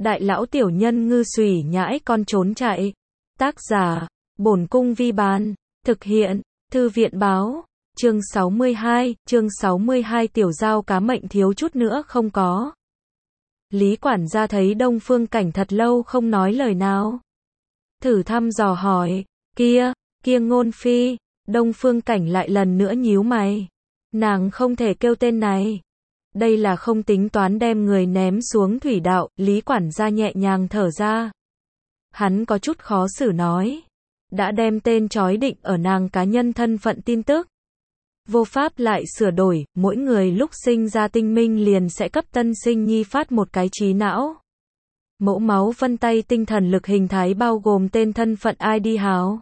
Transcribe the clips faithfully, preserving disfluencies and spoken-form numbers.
Đại lão tiểu nhân ngư xùy nhãi con trốn chạy. Tác giả, Bổn Cung Vi Bán. Thực hiện, Thư viện Báo. Chương sáu mươi hai, chương sáu mươi hai tiểu giao cá mệnh thiếu chút nữa không có. Lý quản gia thấy Đông Phương Cảnh thật lâu không nói lời nào. Thử thăm dò hỏi, kia, kia Ngôn Phi. Đông Phương Cảnh lại lần nữa nhíu mày. Nàng không thể kêu tên này. Đây là không tính toán đem người ném xuống thủy đạo, Lý quản gia nhẹ nhàng thở ra. Hắn có chút khó xử nói. Đã đem tên trói định ở nàng cá nhân thân phận tin tức. Vô pháp lại sửa đổi, mỗi người lúc sinh ra tinh minh liền sẽ cấp tân sinh nhi phát một cái trí não. Mẫu máu vân tay tinh thần lực hình thái bao gồm tên thân phận i đê hào.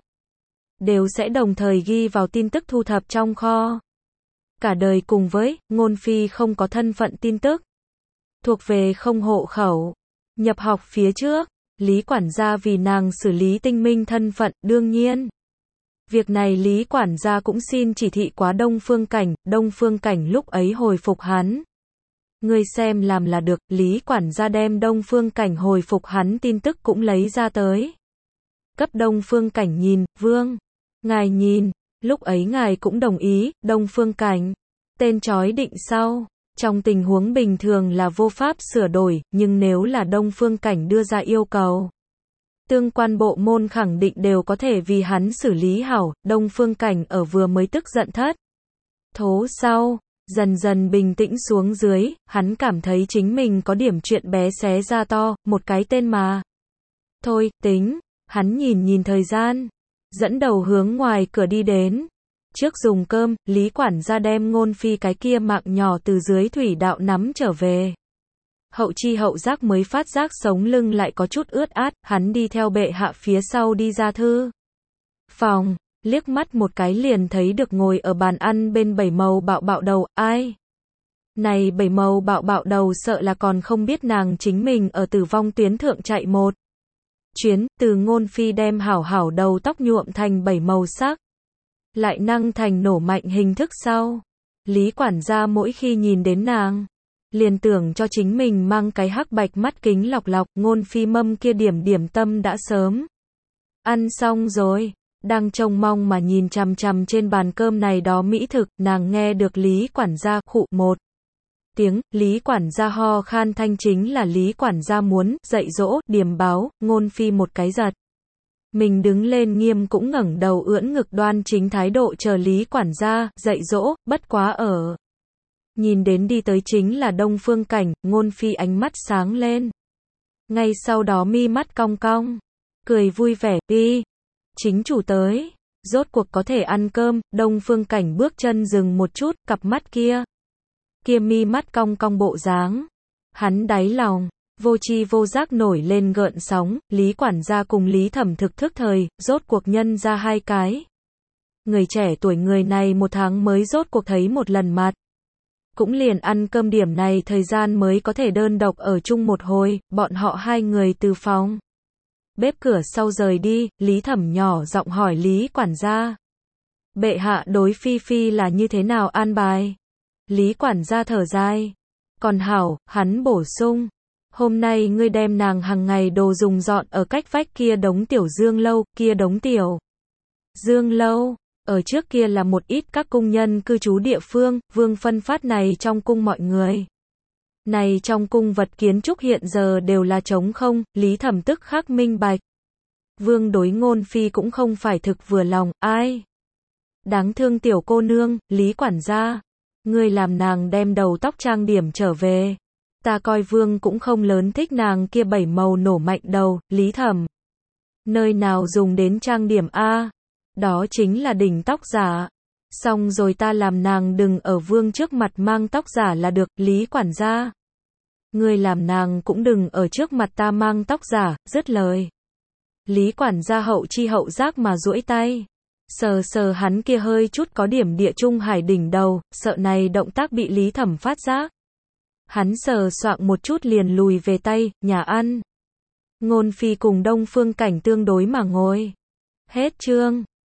Đều sẽ đồng thời ghi vào tin tức thu thập trong kho. Cả đời cùng với, Ngôn Phi không có thân phận tin tức. Thuộc về không hộ khẩu. Nhập học phía trước, Lý quản gia vì nàng xử lý tinh minh thân phận, đương nhiên. Việc này Lý quản gia cũng xin chỉ thị quá Đông Phương Cảnh, Đông Phương Cảnh lúc ấy hồi phục hắn. Ngươi xem làm là được, Lý quản gia đem Đông Phương Cảnh hồi phục hắn tin tức cũng lấy ra tới. Cấp Đông Phương Cảnh nhìn, vương, ngài nhìn, lúc ấy ngài cũng đồng ý, Đông Phương Cảnh. Tên trói định sau, trong tình huống bình thường là vô pháp sửa đổi, nhưng nếu là Đông Phương Cảnh đưa ra yêu cầu. Tương quan bộ môn khẳng định đều có thể vì hắn xử lý hảo, Đông Phương Cảnh ở vừa mới tức giận thất. Thố sau, dần dần bình tĩnh xuống dưới, hắn cảm thấy chính mình có điểm chuyện bé xé ra to, một cái tên mà. Thôi, tính, hắn nhìn nhìn thời gian, dẫn đầu hướng ngoài cửa đi đến. Trước dùng cơm, Lý quản gia đem Ngôn Phi cái kia mạng nhỏ từ dưới thủy đạo nắm trở về. Hậu chi hậu giác mới phát giác sống lưng lại có chút ướt át, hắn đi theo bệ hạ phía sau đi ra thư phòng, liếc mắt một cái liền thấy được ngồi ở bàn ăn bên bảy màu bạo bạo đầu, ai? Này bảy màu bạo bạo đầu sợ là còn không biết nàng chính mình ở tử vong tuyến thượng chạy một chuyến, từ Ngôn Phi đem hảo hảo đầu tóc nhuộm thành bảy màu sắc. Lại năng thành nổ mạnh hình thức sau. Lý quản gia mỗi khi nhìn đến nàng, liền tưởng cho chính mình mang cái hắc bạch mắt kính lọc lọc, Ngôn Phi mâm kia điểm điểm tâm đã sớm ăn xong rồi, đang trông mong mà nhìn chằm chằm trên bàn cơm này đó mỹ thực, nàng nghe được Lý quản gia khụ một tiếng, Lý quản gia ho khan thanh chính là Lý quản gia muốn dạy dỗ, điểm báo, Ngôn Phi một cái giật. Mình đứng lên nghiêm cũng ngẩng đầu ưỡn ngực đoan chính thái độ chờ Lý quản gia dạy dỗ, bất quá ở. Nhìn đến đi tới chính là Đông Phương Cảnh, Ngôn Phi ánh mắt sáng lên. Ngay sau đó mi mắt cong cong, cười vui vẻ, đi. Chính chủ tới, rốt cuộc có thể ăn cơm, Đông Phương Cảnh bước chân dừng một chút, cặp mắt kia. Kia mi mắt cong cong bộ dáng. Hắn đáy lòng, vô chi vô giác nổi lên gợn sóng, Lý quản gia cùng Lý Thẩm thực thức thời, rốt cuộc nhân ra hai cái. Người trẻ tuổi người này một tháng mới rốt cuộc thấy một lần mặt. Cũng liền ăn cơm điểm này thời gian mới có thể đơn độc ở chung một hồi, bọn họ hai người từ phòng bếp cửa sau rời đi, Lý Thẩm nhỏ giọng hỏi Lý quản gia. Bệ hạ đối Phi Phi là như thế nào an bài? Lý quản gia thở dài. Còn hảo, hắn bổ sung. Hôm nay ngươi đem nàng hàng ngày đồ dùng dọn ở cách vách kia đống tiểu dương lâu, kia đống tiểu dương lâu. Ở trước kia là một ít các cung nhân cư trú địa phương, vương phân phát này trong cung mọi người. Này trong cung vật kiến trúc hiện giờ đều là trống không, Lý Thẩm tức khắc minh bạch. Vương đối Ngôn Phi cũng không phải thực vừa lòng, ai? Đáng thương tiểu cô nương, Lý quản gia. Ngươi làm nàng đem đầu tóc trang điểm trở về. Ta coi vương cũng không lớn thích nàng kia bảy màu nổ mạnh đầu, Lý Thẩm. Nơi nào dùng đến trang điểm a? Đó chính là đỉnh tóc giả. Xong rồi ta làm nàng đừng ở vương trước mặt mang tóc giả là được, Lý quản gia. Ngươi làm nàng cũng đừng ở trước mặt ta mang tóc giả, dứt lời. Lý quản gia hậu chi hậu giác mà duỗi tay. Sờ sờ hắn kia hơi chút có điểm địa trung hải đỉnh đầu, sợ này động tác bị Lý Thẩm phát giác. Hắn sờ soạng một chút liền lùi về tay, nhà ăn. Ngôn Phi cùng Đông Phương Cảnh tương đối mà ngồi. Hết chương.